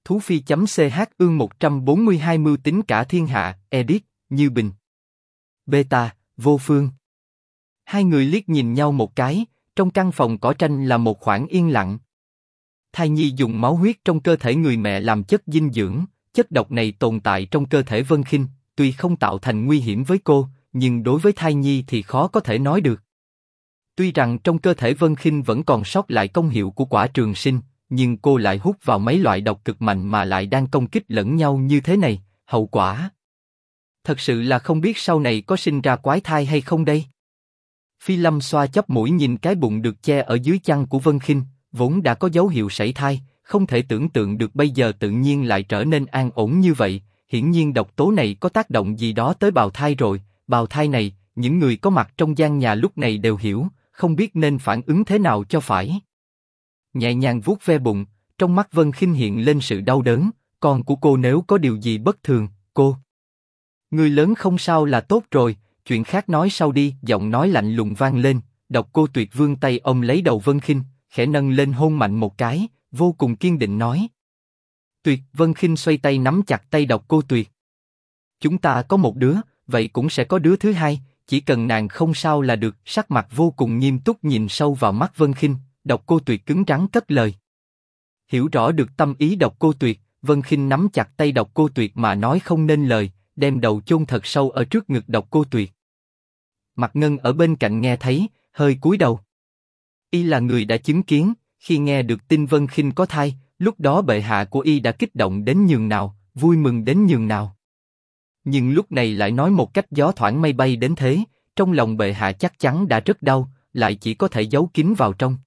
Thú Phi.ch ương 142 mưu tính cả thiên hạ, edit, Như Bình. Beta, Vô Phương. Hai người liếc nhìn nhau một cái, trong căn phòng cỏ tranh là một khoảng yên lặng. Thai nhi dùng máu huyết trong cơ thể người mẹ làm chất dinh dưỡng, chất độc này tồn tại trong cơ thể Vân Khinh, tuy không tạo thành nguy hiểm với cô, nhưng đối với thai nhi thì khó có thể nói được. Tuy rằng trong cơ thể Vân Khinh vẫn còn sót lại công hiệu của quả trường sinh, nhưng cô lại hút vào mấy loại độc cực mạnh mà lại đang công kích lẫn nhau như thế này, hậu quả. Thật sự là không biết sau này có sinh ra quái thai hay không đây. Phi Lâm xoa chóp mũi nhìn cái bụng được che ở dưới chăn của Vân Khinh, vốn đã có dấu hiệu sảy thai, không thể tưởng tượng được bây giờ tự nhiên lại trở nên an ổn như vậy. Hiển nhiên độc tố này có tác động gì đó tới bào thai rồi. Bào thai này, những người có mặt trong gian nhà lúc này đều hiểu, không biết nên phản ứng thế nào cho phải. Nhẹ nhàng vuốt ve bụng, trong mắt Vân Khinh hiện lên sự đau đớn. Con của cô nếu có điều gì bất thường, cô. Người lớn không sao là tốt rồi, chuyện khác nói sau đi. Giọng nói lạnh lùng vang lên. Độc Cô Tuyệt vươn tay ôm lấy đầu Vân Khinh, khẽ nâng lên hôn mạnh một cái, vô cùng kiên định nói. Tuyệt. Vân Khinh xoay tay nắm chặt tay Độc Cô Tuyệt. Chúng ta có một đứa, vậy cũng sẽ có đứa thứ hai, chỉ cần nàng không sao là được. Sắc mặt vô cùng nghiêm túc nhìn sâu vào mắt Vân Khinh, Độc Cô Tuyệt cứng rắn cất lời. Hiểu rõ được tâm ý Độc Cô Tuyệt, Vân Khinh nắm chặt tay Độc Cô Tuyệt mà nói không nên lời, đem đầu chôn thật sâu ở trước ngực Độc Cô Tuyệt. Mạc Ngân ở bên cạnh nghe thấy, hơi cúi đầu. Y là người đã chứng kiến, khi nghe được tin Vân Khinh có thai, lúc đó bệ hạ của Y đã kích động đến nhường nào, vui mừng đến nhường nào. Nhưng lúc này lại nói một cách gió thoảng mây bay đến thế, trong lòng bệ hạ chắc chắn đã rất đau, lại chỉ có thể giấu kín vào trong.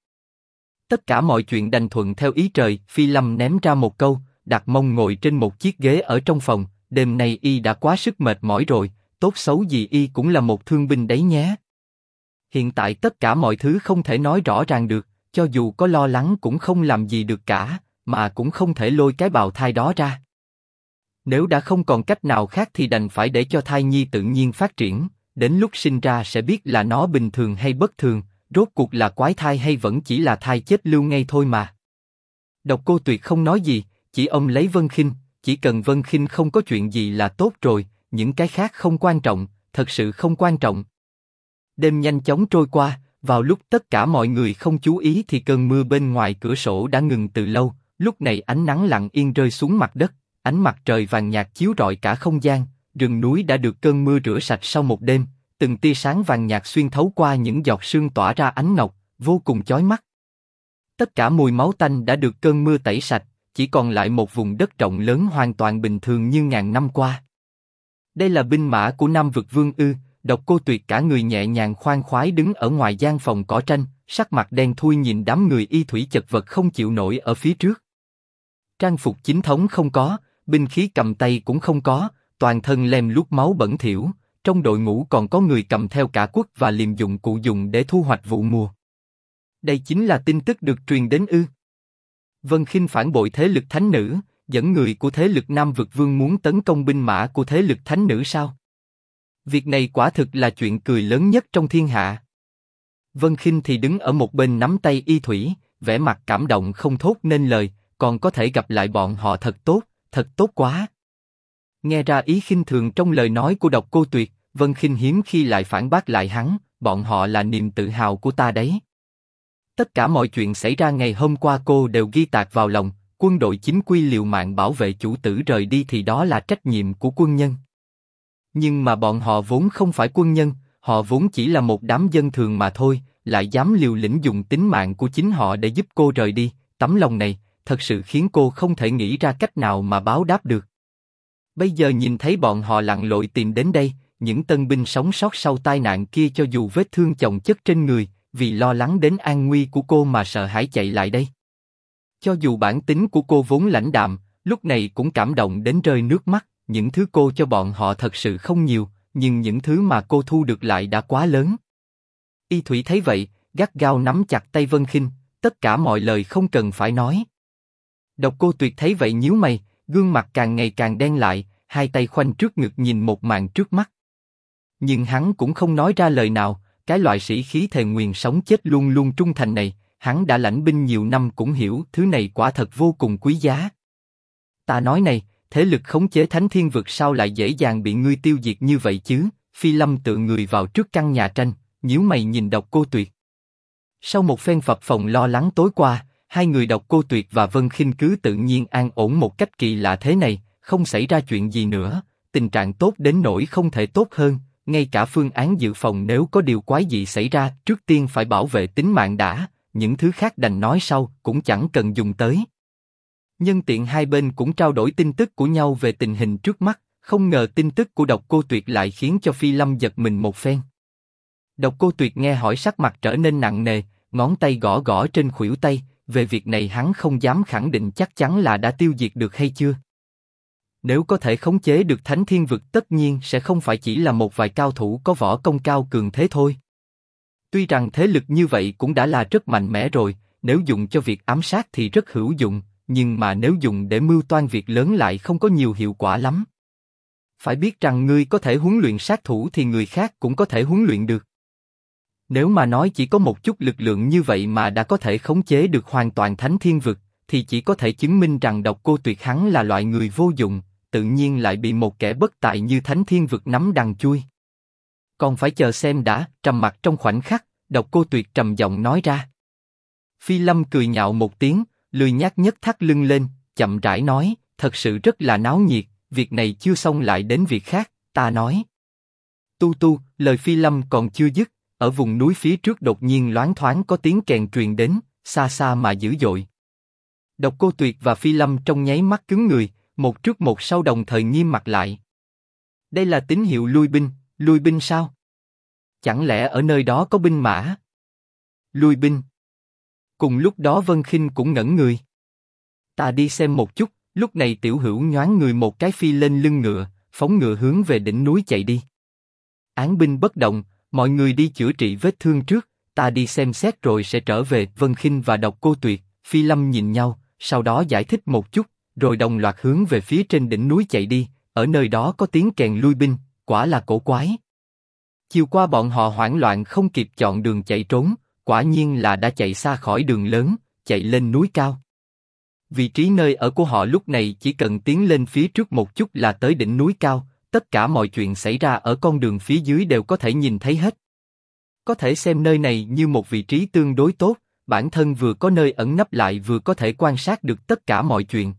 Tất cả mọi chuyện đành thuận theo ý trời. Phi Lâm ném ra một câu, đặt mông ngồi trên một chiếc ghế ở trong phòng. Đêm nay Y đã quá sức mệt mỏi rồi, tốt xấu gì Y cũng là một thương binh đấy nhé. Hiện tại tất cả mọi thứ không thể nói rõ ràng được, cho dù có lo lắng cũng không làm gì được cả, mà cũng không thể lôi cái bào thai đó ra. Nếu đã không còn cách nào khác thì đành phải để cho thai nhi tự nhiên phát triển, đến lúc sinh ra sẽ biết là nó bình thường hay bất thường, rốt cuộc là quái thai hay vẫn chỉ là thai chết lưu ngay thôi mà. Độc Cô Tuyệt không nói gì, chỉ ôm lấy Vân Khinh, chỉ cần Vân Khinh không có chuyện gì là tốt rồi, những cái khác không quan trọng, thật sự không quan trọng. Đêm nhanh chóng trôi qua, vào lúc tất cả mọi người không chú ý thì cơn mưa bên ngoài cửa sổ đã ngừng từ lâu, lúc này ánh nắng lặng yên rơi xuống mặt đất, ánh mặt trời vàng nhạt chiếu rọi cả không gian, rừng núi đã được cơn mưa rửa sạch sau một đêm, từng tia sáng vàng nhạt xuyên thấu qua những giọt sương tỏa ra ánh ngọc, vô cùng chói mắt. Tất cả mùi máu tanh đã được cơn mưa tẩy sạch, chỉ còn lại một vùng đất rộng lớn hoàn toàn bình thường như ngàn năm qua. Đây là binh mã của Nam Vực Vương ư? Độc Cô Tuyệt cả người nhẹ nhàng khoan khoái đứng ở ngoài gian phòng cỏ tranh, sắc mặt đen thui nhìn đám người y thủy chật vật không chịu nổi ở phía trước. Trang phục chính thống không có, binh khí cầm tay cũng không có, toàn thân lem luốc máu bẩn thỉu. Trong đội ngũ còn có người cầm theo cả quất và liềm dụng cụ dùng để thu hoạch vụ mùa. Đây chính là tin tức được truyền đến ư? Vân Khinh phản bội thế lực thánh nữ, dẫn người của thế lực Nam Vực Vương muốn tấn công binh mã của thế lực thánh nữ sao? Việc này quả thực là chuyện cười lớn nhất trong thiên hạ. Vân Khinh thì đứng ở một bên nắm tay y thủy, vẻ mặt cảm động không thốt nên lời, còn có thể gặp lại bọn họ thật tốt quá. Nghe ra ý khinh thường trong lời nói của Độc Cô Tuyệt, Vân Khinh hiếm khi lại phản bác lại hắn, bọn họ là niềm tự hào của ta đấy. Tất cả mọi chuyện xảy ra ngày hôm qua cô đều ghi tạc vào lòng, quân đội chính quy liều mạng bảo vệ chủ tử rời đi thì đó là trách nhiệm của quân nhân. Nhưng mà bọn họ vốn không phải quân nhân, họ vốn chỉ là một đám dân thường mà thôi, lại dám liều lĩnh dùng tính mạng của chính họ để giúp cô rời đi, tấm lòng này, thật sự khiến cô không thể nghĩ ra cách nào mà báo đáp được. Bây giờ nhìn thấy bọn họ lặn lội tìm đến đây, những tân binh sống sót sau tai nạn kia cho dù vết thương chồng chất trên người, vì lo lắng đến an nguy của cô mà sợ hãi chạy lại đây. Cho dù bản tính của cô vốn lãnh đạm, lúc này cũng cảm động đến rơi nước mắt, những thứ cô cho bọn họ thật sự không nhiều, nhưng những thứ mà cô thu được lại đã quá lớn. Y Thủy thấy vậy, gắt gao nắm chặt tay Vân Khinh, tất cả mọi lời không cần phải nói. Độc Cô Tuyệt thấy vậy nhíu mày, gương mặt càng ngày càng đen lại, hai tay khoanh trước ngực nhìn một màn trước mắt. Nhưng hắn cũng không nói ra lời nào, cái loại sĩ khí thề nguyền sống chết luôn luôn trung thành này, hắn đã lãnh binh nhiều năm cũng hiểu thứ này quả thật vô cùng quý giá. Ta nói này, thế lực khống chế Thánh Thiên Vực sao lại dễ dàng bị ngươi tiêu diệt như vậy chứ? Phi Lâm tựa người vào trước căn nhà tranh, nhíu mày nhìn Độc Cô Tuyệt. Sau một phen phập phồng lo lắng tối qua, hai người Độc Cô Tuyệt và Vân Khinh cứ tự nhiên an ổn một cách kỳ lạ thế này, không xảy ra chuyện gì nữa, tình trạng tốt đến nỗi không thể tốt hơn, ngay cả phương án dự phòng nếu có điều quái dị xảy ra, trước tiên phải bảo vệ tính mạng đã, những thứ khác đành nói sau, cũng chẳng cần dùng tới. Nhân tiện hai bên cũng trao đổi tin tức của nhau về tình hình trước mắt, không ngờ tin tức của Độc Cô Tuyệt lại khiến cho Phi Lâm giật mình một phen. Độc Cô Tuyệt nghe hỏi sắc mặt trở nên nặng nề, ngón tay gõ gõ trên khuỷu tay, về việc này hắn không dám khẳng định chắc chắn là đã tiêu diệt được hay chưa. Nếu có thể khống chế được Thánh Thiên Vực tất nhiên sẽ không phải chỉ là một vài cao thủ có võ công cao cường thế thôi. Tuy rằng thế lực như vậy cũng đã là rất mạnh mẽ rồi, nếu dùng cho việc ám sát thì rất hữu dụng, nhưng mà nếu dùng để mưu toan việc lớn lại không có nhiều hiệu quả lắm. Phải biết rằng ngươi có thể huấn luyện sát thủ thì người khác cũng có thể huấn luyện được. Nếu mà nói chỉ có một chút lực lượng như vậy mà đã có thể khống chế được hoàn toàn Thánh Thiên Vực, thì chỉ có thể chứng minh rằng Độc Cô Tuyệt hắn là loại người vô dụng, tự nhiên lại bị một kẻ bất tài như Thánh Thiên Vực nắm đằng chui. Còn phải chờ xem đã. Trầm mặc trong khoảnh khắc, Độc Cô Tuyệt trầm giọng nói ra. Phi Lâm cười nhạo một tiếng, lười nhác nhấc thắt lưng lên, chậm rãi nói, thật sự rất là náo nhiệt, việc này chưa xong lại đến việc khác, ta nói. Tu tu, lời Phi Lâm còn chưa dứt, ở vùng núi phía trước đột nhiên loáng thoáng có tiếng kèn truyền đến, xa xa mà dữ dội. Độc Cô Tuyệt và Phi Lâm trong nháy mắt cứng người, một trước một sau đồng thời nghiêm mặt lại. Đây là tín hiệu lui binh sao? Chẳng lẽ ở nơi đó có binh mã? Lui binh. Cùng lúc đó Vân Khinh cũng ngẩn người. Ta đi xem một chút. Lúc này Tiểu Hữu nhoáng người một cái phi lên lưng ngựa, phóng ngựa hướng về đỉnh núi chạy đi. Án binh bất động, mọi người đi chữa trị vết thương trước, ta đi xem xét rồi sẽ trở về. Vân Khinh và Độc Cô Tuyệt, Phi Lâm nhìn nhau, sau đó giải thích một chút, rồi đồng loạt hướng về phía trên đỉnh núi chạy đi. Ở nơi đó có tiếng kèn lui binh, quả là cổ quái. Chiều qua bọn họ hoảng loạn không kịp chọn đường chạy trốn, quả nhiên là đã chạy xa khỏi đường lớn, chạy lên núi cao. Vị trí nơi ở của họ lúc này chỉ cần tiến lên phía trước một chút là tới đỉnh núi cao, tất cả mọi chuyện xảy ra ở con đường phía dưới đều có thể nhìn thấy hết. Có thể xem nơi này như một vị trí tương đối tốt, bản thân vừa có nơi ẩn nấp lại vừa có thể quan sát được tất cả mọi chuyện.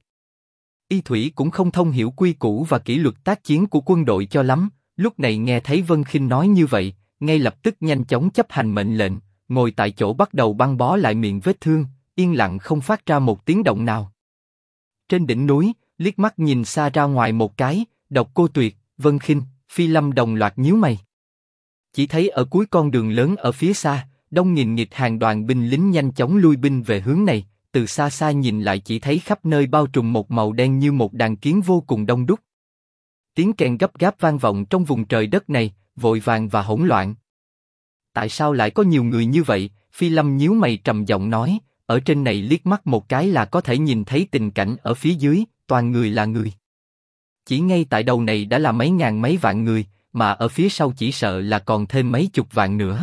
Y Thủy cũng không thông hiểu quy củ và kỷ luật tác chiến của quân đội cho lắm, lúc này nghe thấy Vân Khinh nói như vậy, ngay lập tức nhanh chóng chấp hành mệnh lệnh, ngồi tại chỗ bắt đầu băng bó lại miệng vết thương, yên lặng không phát ra một tiếng động nào. Trên đỉnh núi, liếc mắt nhìn xa ra ngoài một cái, Độc Cô Tuyệt, Vân Khinh, Phi Lâm đồng loạt nhíu mày. Chỉ thấy ở cuối con đường lớn ở phía xa, đông nghìn nghịt hàng đoàn binh lính nhanh chóng lui binh về hướng này, từ xa xa nhìn lại chỉ thấy khắp nơi bao trùm một màu đen như một đàn kiến vô cùng đông đúc. Tiếng kèn gấp gáp vang vọng trong vùng trời đất này, vội vàng và hỗn loạn. Tại sao lại có nhiều người như vậy? Phi Lâm nhíu mày trầm giọng nói, ở trên này liếc mắt một cái là có thể nhìn thấy tình cảnh ở phía dưới, toàn người là người. Chỉ ngay tại đầu này đã là mấy ngàn mấy vạn người, mà ở phía sau chỉ sợ là còn thêm mấy chục vạn nữa.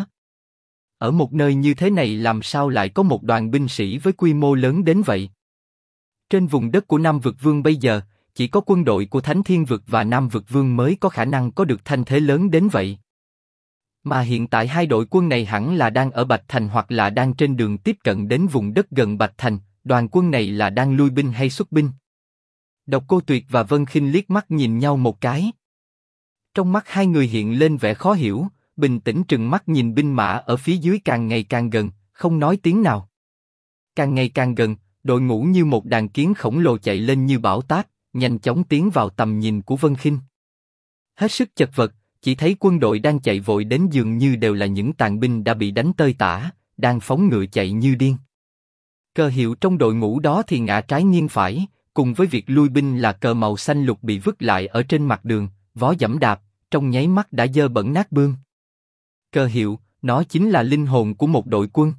Ở một nơi như thế này làm sao lại có một đoàn binh sĩ với quy mô lớn đến vậy? Trên vùng đất của Nam Vực Vương bây giờ, chỉ có quân đội của Thánh Thiên Vực và Nam Vực Vương mới có khả năng có được thanh thế lớn đến vậy. Mà hiện tại hai đội quân này hẳn là đang ở Bạch Thành hoặc là đang trên đường tiếp cận đến vùng đất gần Bạch Thành, đoàn quân này là đang lui binh hay xuất binh? Độc Cô Tuyệt và Vân Khinh liếc mắt nhìn nhau một cái. Trong mắt hai người hiện lên vẻ khó hiểu, bình tĩnh trừng mắt nhìn binh mã ở phía dưới càng ngày càng gần, không nói tiếng nào. Càng ngày càng gần, đội ngũ như một đàn kiến khổng lồ chạy lên như bão táp, nhanh chóng tiến vào tầm nhìn của Vân Khinh. Hết sức chật vật, chỉ thấy quân đội đang chạy vội đến dường như đều là những tàn binh đã bị đánh tơi tả, đang phóng ngựa chạy như điên. Cờ hiệu trong đội ngũ đó thì ngả trái nghiêng phải, cùng với việc lui binh là cờ màu xanh lục bị vứt lại ở trên mặt đường, vó giẫm đạp, trong nháy mắt đã dơ bẩn nát bươm. Cờ hiệu, nó chính là linh hồn của một đội quân.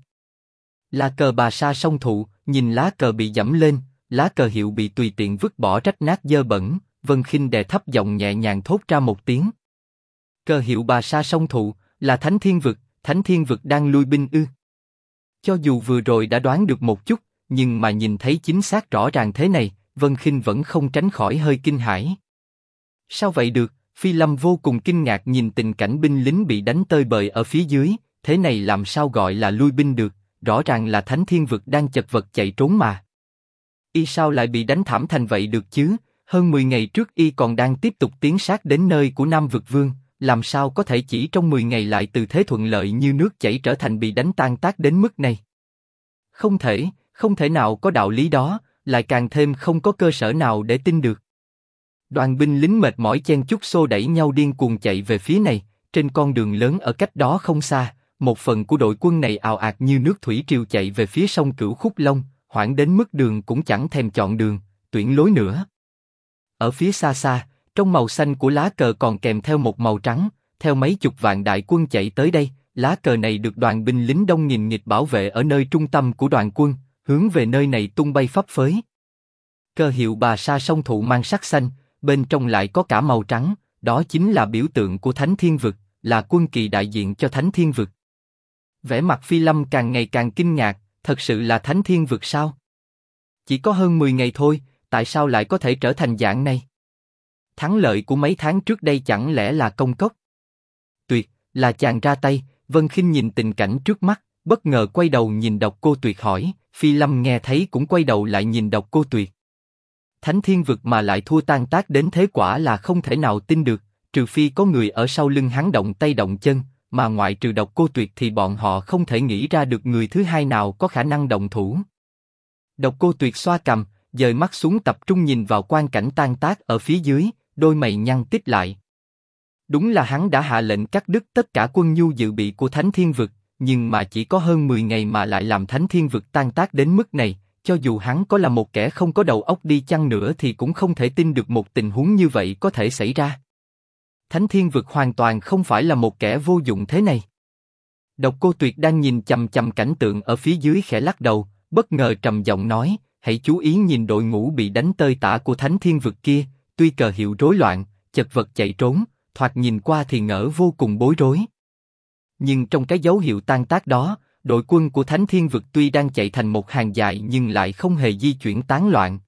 Là cờ Bà Sa Song Thụ, nhìn lá cờ bị giẫm lên, lá cờ hiệu bị tùy tiện vứt bỏ rách nát dơ bẩn, Vân Khinh đè thấp giọng nhẹ nhàng thốt ra một tiếng. Cờ hiệu Bà Sa Song Thụ, là Thánh Thiên Vực đang lui binh ư? Cho dù vừa rồi đã đoán được một chút, nhưng mà nhìn thấy chính xác rõ ràng thế này, Vân Khinh vẫn không tránh khỏi hơi kinh hãi. Sao vậy được? Phi Lâm vô cùng kinh ngạc nhìn tình cảnh binh lính bị đánh tơi bời ở phía dưới, thế này làm sao gọi là lui binh được, rõ ràng là Thánh Thiên Vực đang chật vật chạy trốn mà. Y sao lại bị đánh thảm thành vậy được chứ? Hơn 10 ngày trước Y còn đang tiếp tục tiến sát đến nơi của Nam Vực Vương, làm sao có thể chỉ trong 10 ngày lại từ thế thuận lợi như nước chảy trở thành bị đánh tan tác đến mức này? Không thể nào có đạo lý đó, lại càng thêm không có cơ sở nào để tin được. Đoàn binh lính mệt mỏi chen chúc xô đẩy nhau điên cuồng chạy về phía này, trên con đường lớn ở cách đó không xa, một phần của đội quân này ào ạt như nước thủy triều chạy về phía sông Cửu Khúc Long, hoảng đến mức đường cũng chẳng thèm chọn đường, tuyển lối nữa. Ở phía xa xa, trong màu xanh của lá cờ còn kèm theo một màu trắng, theo mấy chục vạn đại quân chạy tới đây, lá cờ này được đoàn binh lính đông nghìn nghịt bảo vệ ở nơi trung tâm của đoàn quân, hướng về nơi này tung bay phấp phới. Cờ hiệu Bà Sa Song Thụ mang sắc xanh, bên trong lại có cả màu trắng, đó chính là biểu tượng của Thánh Thiên Vực, là quân kỳ đại diện cho Thánh Thiên Vực. Vẻ mặt Phi Lâm càng ngày càng kinh ngạc, thật sự là Thánh Thiên Vực sao? Chỉ có hơn 10 ngày thôi, tại sao lại có thể trở thành dạng này? Thắng lợi của mấy tháng trước đây chẳng lẽ là công cốc? Tuyệt, là chàng ra tay. Vân Khinh nhìn tình cảnh trước mắt, bất ngờ quay đầu nhìn Độc Cô Tuyệt hỏi. Phi Lâm nghe thấy cũng quay đầu lại nhìn Độc Cô Tuyệt. Thánh Thiên Vực mà lại thua tan tác đến thế quả là không thể nào tin được, trừ phi có người ở sau lưng hắn động tay động chân, mà ngoại trừ Độc Cô Tuyệt thì bọn họ không thể nghĩ ra được người thứ hai nào có khả năng động thủ. Độc Cô Tuyệt xoa cằm, dời mắt xuống tập trung nhìn vào quang cảnh tan tác ở phía dưới, đôi mày nhăn tít lại. Đúng là hắn đã hạ lệnh cắt đứt tất cả quân nhu dự bị của Thánh Thiên Vực, nhưng mà chỉ có hơn 10 ngày mà lại làm Thánh Thiên Vực tan tác đến mức này, cho dù hắn có là một kẻ không có đầu óc đi chăng nữa thì cũng không thể tin được một tình huống như vậy có thể xảy ra. Thánh Thiên Vực hoàn toàn không phải là một kẻ vô dụng thế này. Độc Cô Tuyệt đang nhìn chằm chằm cảnh tượng ở phía dưới khẽ lắc đầu, bất ngờ trầm giọng nói, hãy chú ý nhìn đội ngũ bị đánh tơi tả của Thánh Thiên Vực kia, tuy cờ hiệu rối loạn, chật vật chạy trốn, thoạt nhìn qua thì ngỡ vô cùng bối rối. Nhưng trong cái dấu hiệu tan tác đó, đội quân của Thánh Thiên Vực tuy đang chạy thành một hàng dài nhưng lại không hề di chuyển tán loạn.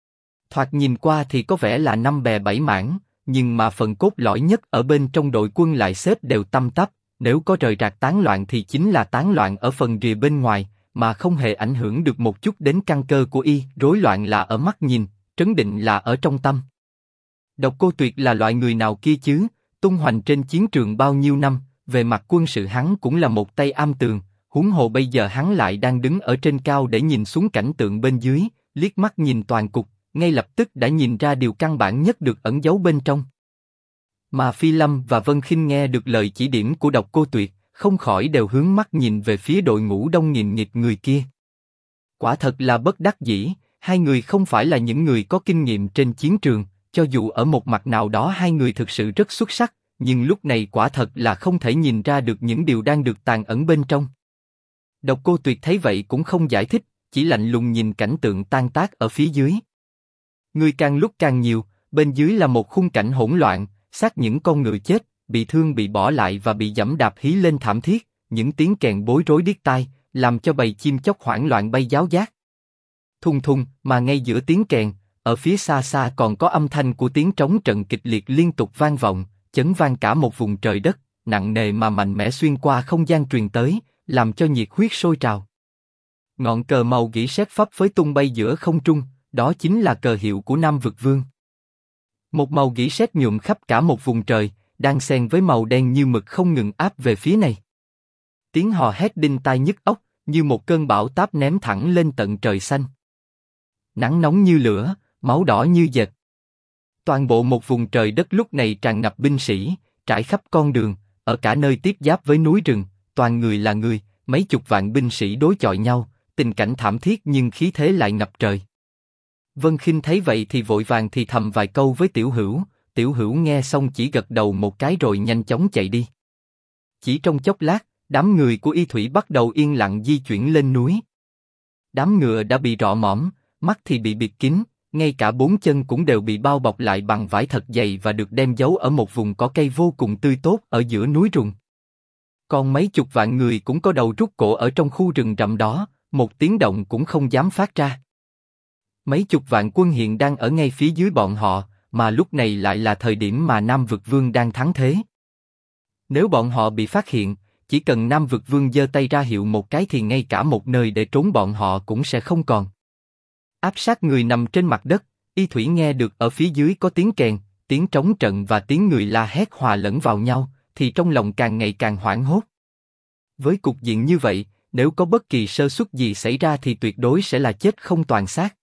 Thoạt nhìn qua thì có vẻ là năm bè bảy mảng, nhưng mà phần cốt lõi nhất ở bên trong đội quân lại xếp đều tăm tắp, nếu có rời rạc tán loạn thì chính là tán loạn ở phần rìa bên ngoài, mà không hề ảnh hưởng được một chút đến căn cơ của y. Rối loạn là ở mắt nhìn, trấn định là ở trong tâm. Độc Cô Tuyệt là loại người nào kia chứ? Tung hoành trên chiến trường bao nhiêu năm, về mặt quân sự hắn cũng là một tay am tường, huống hồ bây giờ hắn lại đang đứng ở trên cao để nhìn xuống cảnh tượng bên dưới, liếc mắt nhìn toàn cục, ngay lập tức đã nhìn ra điều căn bản nhất được ẩn giấu bên trong. Mà Phi Lâm và Vân Khinh nghe được lời chỉ điểm của Độc Cô Tuyệt, không khỏi đều hướng mắt nhìn về phía đội ngũ đông nghìn nghịt người kia. Quả thật là bất đắc dĩ, hai người không phải là những người có kinh nghiệm trên chiến trường, cho dù ở một mặt nào đó hai người thực sự rất xuất sắc, nhưng lúc này quả thật là không thể nhìn ra được những điều đang được tàng ẩn bên trong. Độc Cô Tuyệt thấy vậy cũng không giải thích, chỉ lạnh lùng nhìn cảnh tượng tan tác ở phía dưới. Người càng lúc càng nhiều, bên dưới là một khung cảnh hỗn loạn, xác những con ngựa chết, bị thương bị bỏ lại và bị giẫm đạp hí lên thảm thiết, những tiếng kèn bối rối điếc tai, làm cho bầy chim chóc hoảng loạn bay giáo giác. Thùng thùng, mà ngay giữa tiếng kèn, ở phía xa xa còn có âm thanh của tiếng trống trận kịch liệt liên tục vang vọng, chấn vang cả một vùng trời đất, nặng nề mà mạnh mẽ xuyên qua không gian truyền tới, làm cho nhiệt huyết sôi trào. Ngọn cờ màu gỉ sét phấp phới tung bay giữa không trung, đó chính là cờ hiệu của Nam Vực Vương. Một màu gỉ sét nhuộm khắp cả một vùng trời, đang xen với màu đen như mực không ngừng áp về phía này. Tiếng hò hét đinh tai nhức óc, như một cơn bão táp ném thẳng lên tận trời xanh. Nắng nóng như lửa, máu đỏ như dệt. Toàn bộ một vùng trời đất lúc này tràn ngập binh sĩ, trải khắp con đường, ở cả nơi tiếp giáp với núi rừng, toàn người là người, mấy chục vạn binh sĩ đối chọi nhau, tình cảnh thảm thiết nhưng khí thế lại ngập trời. Vân Khinh thấy vậy thì vội vàng thì thầm vài câu với Tiểu Hữu nghe xong chỉ gật đầu một cái rồi nhanh chóng chạy đi. Chỉ trong chốc lát, đám người của Y Thủy bắt đầu yên lặng di chuyển lên núi. Đám ngựa đã bị rọ mõm, mắt thì bị bịt kín, ngay cả bốn chân cũng đều bị bao bọc lại bằng vải thật dày và được đem giấu ở một vùng cỏ cây vô cùng tươi tốt ở giữa núi rừng. Còn mấy chục vạn người cũng có đầu rút cổ ở trong khu rừng rậm đó, một tiếng động cũng không dám phát ra. Mấy chục vạn quân hiện đang ở ngay phía dưới bọn họ, mà lúc này lại là thời điểm mà Nam Vực Vương đang thắng thế. Nếu bọn họ bị phát hiện, chỉ cần Nam Vực Vương giơ tay ra hiệu một cái thì ngay cả một nơi để trốn bọn họ cũng sẽ không còn. Áp sát người nằm trên mặt đất, Y Thủy nghe được ở phía dưới có tiếng kèn, tiếng trống trận và tiếng người la hét hòa lẫn vào nhau, thì trong lòng càng ngày càng hoảng hốt. Với cục diện như vậy, nếu có bất kỳ sơ suất gì xảy ra thì tuyệt đối sẽ là chết không toàn xác.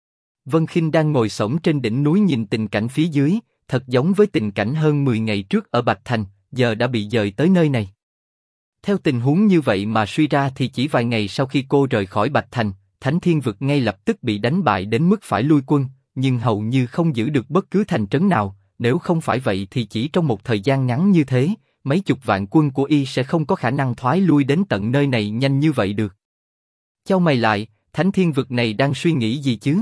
Vân Khinh đang ngồi xổm trên đỉnh núi nhìn tình cảnh phía dưới, thật giống với tình cảnh hơn 10 ngày trước ở Bạch Thành, giờ đã bị dời tới nơi này. Theo tình huống như vậy mà suy ra thì chỉ vài ngày sau khi cô rời khỏi Bạch Thành, Thánh Thiên Vực ngay lập tức bị đánh bại đến mức phải lui quân, nhưng hầu như không giữ được bất cứ thành trấn nào. Nếu không phải vậy thì chỉ trong một thời gian ngắn như thế, mấy chục vạn quân của Y sẽ không có khả năng thoái lui đến tận nơi này nhanh như vậy được. Chau mày lại, Thánh Thiên Vực này đang suy nghĩ gì chứ?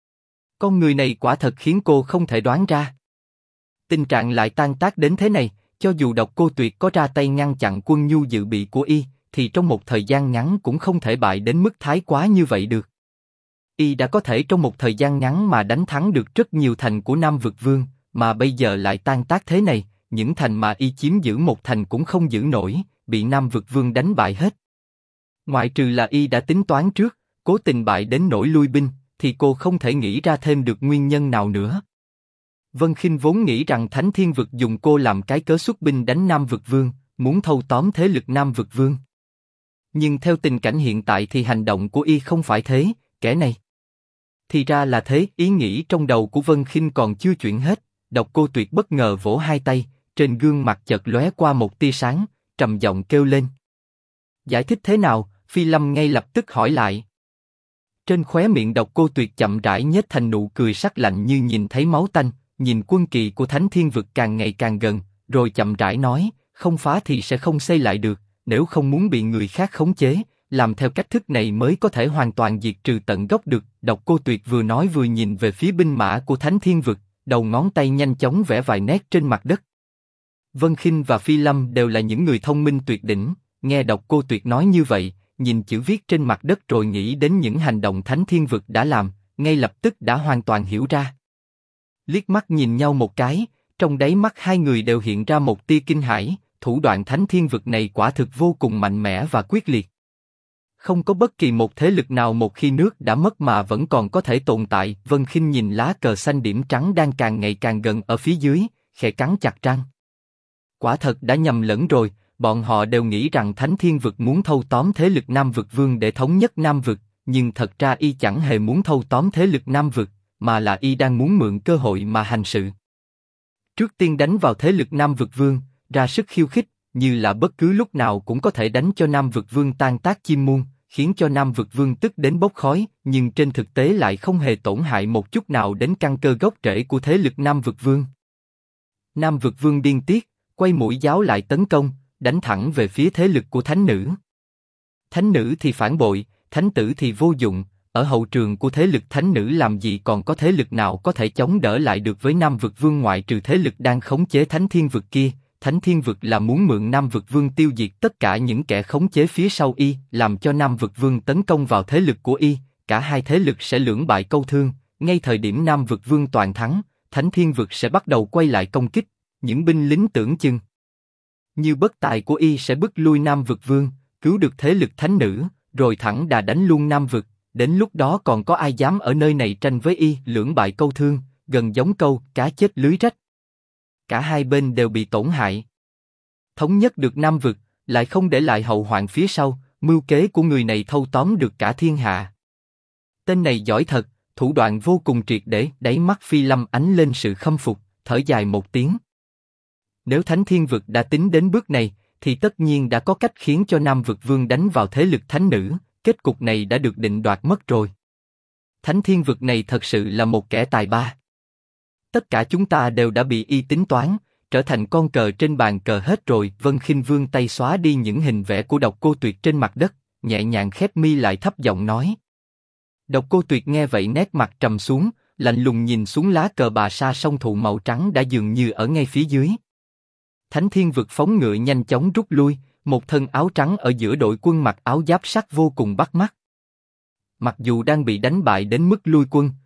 Con người này quả thật khiến cô không thể đoán ra. Tình trạng lại tan tác đến thế này, cho dù Độc Cô Tuyệt có ra tay ngăn chặn quân nhu dự bị của Y, thì trong một thời gian ngắn cũng không thể bại đến mức thái quá như vậy được. Y đã có thể trong một thời gian ngắn mà đánh thắng được rất nhiều thành của Nam Vực Vương, mà bây giờ lại tan tác thế này, những thành mà Y chiếm giữ một thành cũng không giữ nổi, bị Nam Vực Vương đánh bại hết. Ngoại trừ là Y đã tính toán trước, cố tình bại đến nỗi lui binh, thì cô không thể nghĩ ra thêm được nguyên nhân nào nữa. Vân Khinh vốn nghĩ rằng Thánh Thiên Vực dùng cô làm cái cớ xuất binh đánh Nam Vực Vương, muốn thâu tóm thế lực Nam Vực Vương. Nhưng theo tình cảnh hiện tại thì hành động của Y không phải thế, kẻ này. Thì ra là thế, ý nghĩ trong đầu của Vân Khinh còn chưa chuyển hết, Độc Cô Tuyệt bất ngờ vỗ hai tay, trên gương mặt chợt lóe qua một tia sáng, trầm giọng kêu lên. Giải thích thế nào? Phi Lâm ngay lập tức hỏi lại. Trên khóe miệng Độc Cô Tuyệt chậm rãi nhếch thành nụ cười sắc lạnh như nhìn thấy máu tanh, nhìn quân kỳ của Thánh Thiên Vực càng ngày càng gần, rồi chậm rãi nói, không phá thì sẽ không xây lại được, nếu không muốn bị người khác khống chế, làm theo cách thức này mới có thể hoàn toàn diệt trừ tận gốc được. Độc Cô Tuyệt vừa nói vừa nhìn về phía binh mã của Thánh Thiên Vực, đầu ngón tay nhanh chóng vẽ vài nét trên mặt đất. Vân Khinh và Phi Lâm đều là những người thông minh tuyệt đỉnh, nghe Độc Cô Tuyệt nói như vậy, nhìn chữ viết trên mặt đất rồi nghĩ đến những hành động Thánh Thiên Vực đã làm, ngay lập tức đã hoàn toàn hiểu ra. Liếc mắt nhìn nhau một cái, trong đáy mắt hai người đều hiện ra một tia kinh hãi, thủ đoạn Thánh Thiên Vực này quả thực vô cùng mạnh mẽ và quyết liệt. Không có bất kỳ một thế lực nào một khi nước đã mất mà vẫn còn có thể tồn tại. Vân Khinh nhìn lá cờ xanh điểm trắng đang càng ngày càng gần ở phía dưới, khẽ cắn chặt răng. Quả thật đã nhầm lẫn rồi, bọn họ đều nghĩ rằng Thánh Thiên Vực muốn thâu tóm thế lực Nam Vực Vương để thống nhất Nam Vực, nhưng thật ra Y chẳng hề muốn thâu tóm thế lực Nam Vực, mà là Y đang muốn mượn cơ hội mà hành sự. Trước tiên đánh vào thế lực Nam Vực Vương, ra sức khiêu khích, như là bất cứ lúc nào cũng có thể đánh cho Nam Vực Vương tan tác chim muôn, khiến cho Nam Vực Vương tức đến bốc khói, nhưng trên thực tế lại không hề tổn hại một chút nào đến căn cơ gốc rễ của thế lực Nam Vực Vương. Nam Vực Vương điên tiết, quay mũi giáo lại tấn công, đánh thẳng về phía thế lực của Thánh Nữ. Thánh Nữ thì phản bội, Thánh Tử thì vô dụng, ở hậu trường của thế lực Thánh Nữ làm gì còn có thế lực nào có thể chống đỡ lại được với Nam Vực Vương ngoại trừ thế lực đang khống chế Thánh Thiên Vực kia. Thánh Thiên Vực là muốn mượn Nam Vực Vương tiêu diệt tất cả những kẻ khống chế phía sau Y, làm cho Nam Vực Vương tấn công vào thế lực của Y, cả hai thế lực sẽ lưỡng bại câu thương. Ngay thời điểm Nam Vực Vương toàn thắng, Thánh Thiên Vực sẽ bắt đầu quay lại công kích, những binh lính tưởng chừng như bất tài của Y sẽ bức lui Nam Vực Vương, cứu được thế lực Thánh Nữ, rồi thẳng đà đánh luôn Nam Vực. Đến lúc đó còn có ai dám ở nơi này tranh với Y, lưỡng bại câu thương, gần giống câu cá chết lưới rách. Cả hai bên đều bị tổn hại. Thống nhất được Nam Vực, lại không để lại hậu hoạn phía sau, mưu kế của người này thâu tóm được cả thiên hạ. Tên này giỏi thật, thủ đoạn vô cùng triệt để. Đáy mắt Phi Lâm ánh lên sự khâm phục, thở dài một tiếng. Nếu Thánh Thiên Vực đã tính đến bước này, thì tất nhiên đã có cách khiến cho Nam Vực Vương đánh vào thế lực Thánh Nữ, kết cục này đã được định đoạt mất rồi. Thánh Thiên Vực này thật sự là một kẻ tài ba. Tất cả chúng ta đều đã bị Y tính toán, trở thành con cờ trên bàn cờ hết rồi. Vân Khinh vươn tay xóa đi những hình vẽ của Độc Cô Tuyệt trên mặt đất, nhẹ nhàng khép mi lại thấp giọng nói. Độc Cô Tuyệt nghe vậy nét mặt trầm xuống, lạnh lùng nhìn xuống lá cờ bà sa song thụ màu trắng đã dường như ở ngay phía dưới. Thánh Thiên Vực phóng ngựa nhanh chóng rút lui, một thân áo trắng ở giữa đội quân mặc áo giáp sắt vô cùng bắt mắt. Mặc dù đang bị đánh bại đến mức lui quân,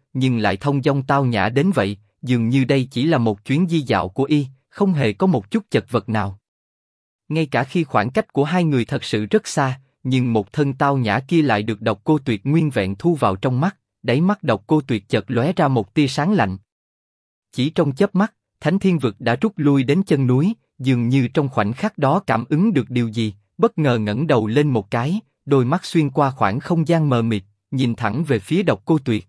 nhưng lại thông dong tao nhã đến vậy, dường như đây chỉ là một chuyến di dạo của y, không hề có một chút chật vật nào. Ngay cả khi khoảng cách của hai người thật sự rất xa, nhưng một thân tao nhã kia lại được Độc Cô Tuyệt nguyên vẹn thu vào trong mắt, đáy mắt Độc Cô Tuyệt chợt lóe ra một tia sáng lạnh. Chỉ trong chớp mắt, Thánh Thiên Vực đã rút lui đến chân núi, dường như trong khoảnh khắc đó cảm ứng được điều gì, bất ngờ ngẩng đầu lên một cái, đôi mắt xuyên qua khoảng không gian mờ mịt, nhìn thẳng về phía Độc Cô Tuyệt.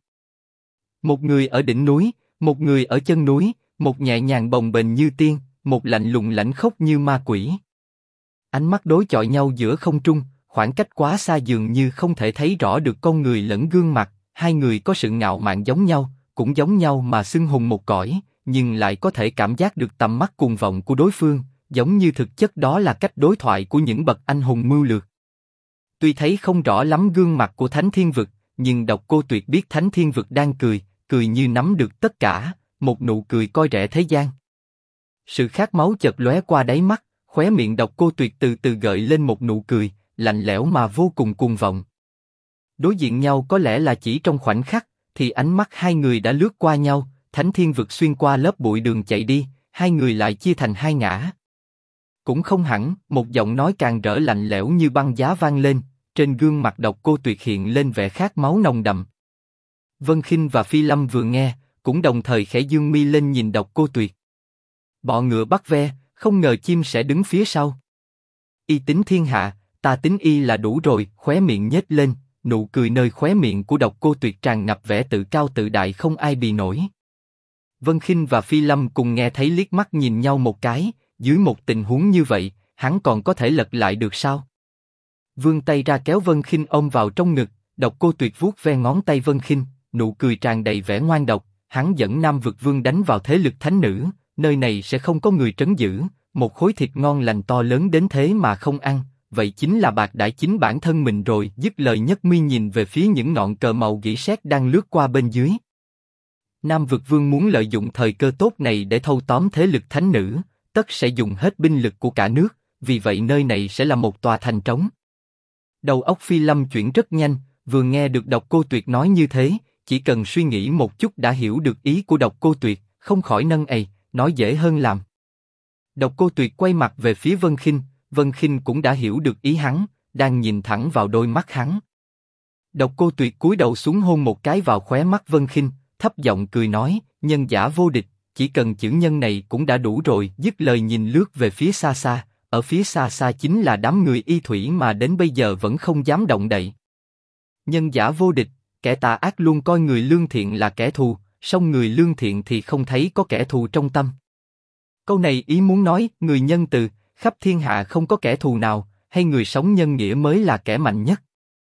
Một người ở đỉnh núi, một người ở chân núi, một nhẹ nhàng bồng bềnh như tiên, một lạnh lùng lãnh khốc như ma quỷ. Ánh mắt đối chọi nhau giữa không trung, khoảng cách quá xa dường như không thể thấy rõ được con người lẫn gương mặt. Hai người có sự ngạo mạn giống nhau, cũng giống nhau mà xưng hùng một cõi, nhưng lại có thể cảm giác được tầm mắt cuồng vọng của đối phương, giống như thực chất đó là cách đối thoại của những bậc anh hùng mưu lược. Tuy thấy không rõ lắm gương mặt của Thánh Thiên Vực, nhưng Độc Cô Tuyệt biết Thánh Thiên Vực đang cười, cười như nắm được tất cả, một nụ cười coi rẻ thế gian. Sự khát máu chợt lóe qua đáy mắt, khóe miệng Độc Cô Tuyệt từ từ gợi lên một nụ cười, lạnh lẽo mà vô cùng cuồng vọng. Đối diện nhau có lẽ là chỉ trong khoảnh khắc, thì ánh mắt hai người đã lướt qua nhau, Thánh Thiên Vực xuyên qua lớp bụi đường chạy đi, hai người lại chia thành hai ngã. Cũng không hẳn, một giọng nói càng rỡ lạnh lẽo như băng giá vang lên, trên gương mặt Độc Cô Tuyệt hiện lên vẻ khát máu nồng đậm. Vân Khinh và Phi Lâm vừa nghe, cũng đồng thời khẽ dương mi lên nhìn Độc Cô Tuyệt. Bọ ngựa bắt ve, không ngờ chim sẽ đứng phía sau. Y tính thiên hạ, ta tính y là đủ rồi, khóe miệng nhếch lên, nụ cười nơi khóe miệng của Độc Cô Tuyệt tràn ngập vẻ tự cao tự đại không ai bì nổi. Vân Khinh và Phi Lâm cùng nghe thấy liếc mắt nhìn nhau một cái, dưới một tình huống như vậy, hắn còn có thể lật lại được sao? Vươn tay ra kéo Vân Khinh ôm vào trong ngực, Độc Cô Tuyệt vuốt ve ngón tay Vân Khinh, nụ cười tràn đầy vẻ ngoan độc. Hắn dẫn Nam Vực Vương đánh vào thế lực thánh nữ, nơi này sẽ không có người trấn giữ, một khối thịt ngon lành to lớn đến thế mà không ăn, vậy chính là bạc đãi chính bản thân mình rồi. Dứt lời nhất mi nhìn về phía những ngọn cờ màu gỉ sét đang lướt qua bên dưới. Nam Vực Vương muốn lợi dụng thời cơ tốt này để thâu tóm thế lực thánh nữ, tất sẽ dùng hết binh lực của cả nước, vì vậy nơi này sẽ là một tòa thành trống. Đầu óc Phi Lâm chuyển rất nhanh, vừa nghe được Độc Cô Tuyệt nói như thế, chỉ cần suy nghĩ một chút đã hiểu được ý của Độc Cô Tuyệt, không khỏi nâng ầy, nói dễ hơn làm. Độc Cô Tuyệt quay mặt về phía Vân Khinh cũng đã hiểu được ý hắn, đang nhìn thẳng vào đôi mắt hắn. Độc Cô Tuyệt cúi đầu xuống hôn một cái vào khóe mắt Vân Khinh, thấp giọng cười nói, nhân giả vô địch, chỉ cần chữ nhân này cũng đã đủ rồi. Dứt lời nhìn lướt về phía xa xa, ở phía xa xa chính là đám người y thủy mà đến bây giờ vẫn không dám động đậy. Nhân giả vô địch, kẻ tà ác luôn coi người lương thiện là kẻ thù, song người lương thiện thì không thấy có kẻ thù trong tâm. Câu này ý muốn nói, người nhân từ, khắp thiên hạ không có kẻ thù nào, hay người sống nhân nghĩa mới là kẻ mạnh nhất.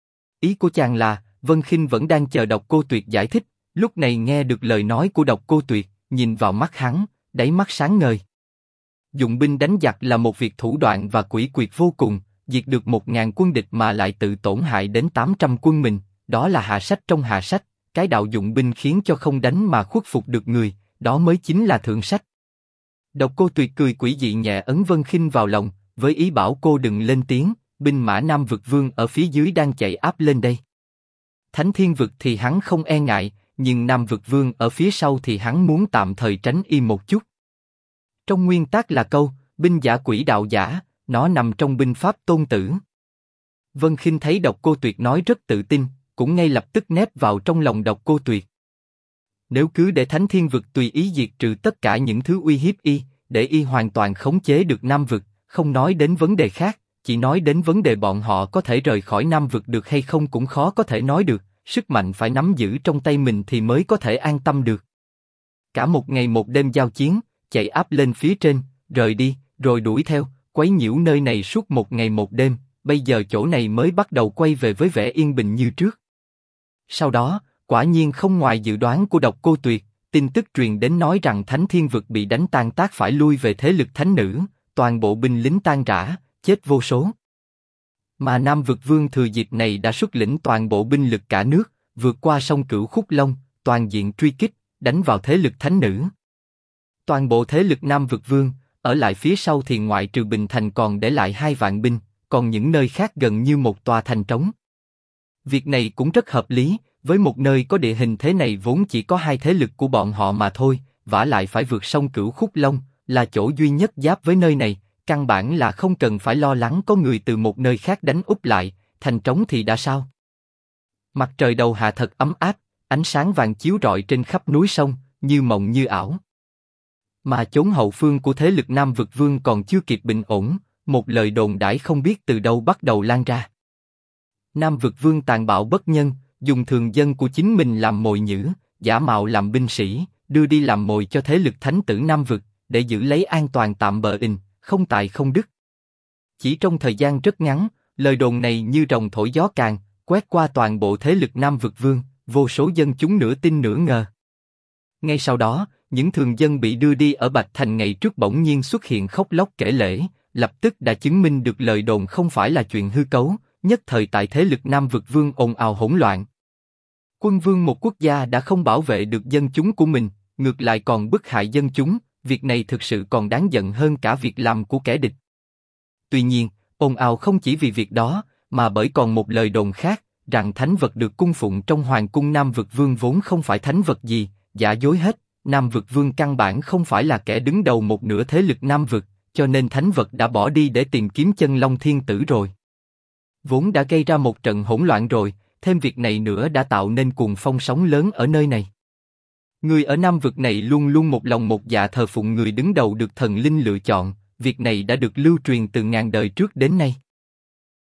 Ý của chàng là, Vân Khinh vẫn đang chờ Độc Cô Tuyệt giải thích, lúc này nghe được lời nói của Độc Cô Tuyệt, nhìn vào mắt hắn, đáy mắt sáng ngời. Dụng binh đánh giặc là một việc thủ đoạn và quỷ quyệt vô cùng, diệt được 1000 quân địch mà lại tự tổn hại đến 800 quân mình, đó là hạ sách trong hạ sách. Cái đạo dụng binh khiến cho không đánh mà khuất phục được người, đó mới chính là thượng sách. Độc Cô Tuyệt cười quỷ dị nhẹ ấn Vân Khinh vào lòng, với ý bảo cô đừng lên tiếng. Binh mã Nam Vực Vương ở phía dưới đang chạy áp lên đây. Thánh Thiên Vực thì hắn không e ngại, nhưng Nam Vực Vương ở phía sau thì hắn muốn tạm thời tránh y một chút. Trong nguyên tắc là câu binh giả quỷ đạo giả, nó nằm trong binh pháp Tôn Tử. Vân Khinh thấy Độc Cô Tuyệt nói rất tự tin, cũng ngay lập tức nép vào trong lòng Độc Cô Tuyệt. Nếu cứ để Thánh Thiên Vực tùy ý diệt trừ tất cả những thứ uy hiếp y, để y hoàn toàn khống chế được Nam Vực, không nói đến vấn đề khác, chỉ nói đến vấn đề bọn họ có thể rời khỏi Nam Vực được hay không cũng khó có thể nói được, sức mạnh phải nắm giữ trong tay mình thì mới có thể an tâm được. Cả một ngày một đêm giao chiến, chạy áp lên phía trên, rời đi, rồi đuổi theo, quấy nhiễu nơi này suốt một ngày một đêm, bây giờ chỗ này mới bắt đầu quay về với vẻ yên bình như trước. Sau đó, quả nhiên không ngoài dự đoán của Độc Cô Tuyệt, tin tức truyền đến nói rằng Thánh Thiên Vực bị đánh tan tác phải lui về thế lực thánh nữ, toàn bộ binh lính tan rã, chết vô số. Mà Nam Vực Vương thừa dịp này đã xuất lĩnh toàn bộ binh lực cả nước, vượt qua sông Cửu Khúc Long, toàn diện truy kích, đánh vào thế lực thánh nữ. Toàn bộ thế lực Nam Vực Vương, ở lại phía sau thì ngoại trừ Bình Thành còn để lại 2 vạn binh, còn những nơi khác gần như một tòa thành trống. Việc này cũng rất hợp lý, với một nơi có địa hình thế này vốn chỉ có hai thế lực của bọn họ mà thôi, vả lại phải vượt sông Cửu Khúc Long, là chỗ duy nhất giáp với nơi này, căn bản là không cần phải lo lắng có người từ một nơi khác đánh úp lại, thành trống thì đã sao? Mặt trời đầu hạ thật ấm áp, ánh sáng vàng chiếu rọi trên khắp núi sông, như mộng như ảo. Mà chốn hậu phương của thế lực Nam Vực Vương còn chưa kịp bình ổn, một lời đồn đãi không biết từ đâu bắt đầu lan ra. Nam Vực Vương tàn bạo bất nhân, dùng thường dân của chính mình làm mồi nhử, giả mạo làm binh sĩ, đưa đi làm mồi cho thế lực thánh tử Nam Vực, để giữ lấy an toàn tạm bợ ình, không tài không đức. Chỉ trong thời gian rất ngắn, lời đồn này như rồng thổi gió càng, quét qua toàn bộ thế lực Nam Vực Vương, vô số dân chúng nửa tin nửa ngờ. Ngay sau đó, những thường dân bị đưa đi ở Bạch Thành ngày trước bỗng nhiên xuất hiện khóc lóc kể lể, lập tức đã chứng minh được lời đồn không phải là chuyện hư cấu, nhất thời tại thế lực Nam Vực Vương ồn ào hỗn loạn. Quân vương một quốc gia đã không bảo vệ được dân chúng của mình, ngược lại còn bức hại dân chúng, việc này thực sự còn đáng giận hơn cả việc làm của kẻ địch. Tuy nhiên, ồn ào không chỉ vì việc đó, mà bởi còn một lời đồn khác, rằng thánh vật được cung phụng trong hoàng cung Nam Vực Vương vốn không phải thánh vật gì, giả dối hết. Nam Vực Vương căn bản không phải là kẻ đứng đầu một nửa thế lực Nam Vực, cho nên thánh vật đã bỏ đi để tìm kiếm chân Long Thiên Tử rồi. Vốn đã gây ra một trận hỗn loạn rồi, thêm việc này nữa đã tạo nên cuồng phong sóng lớn ở nơi này. Người ở Nam Vực này luôn luôn một lòng một dạ thờ phụng người đứng đầu được thần linh lựa chọn, việc này đã được lưu truyền từ ngàn đời trước đến nay.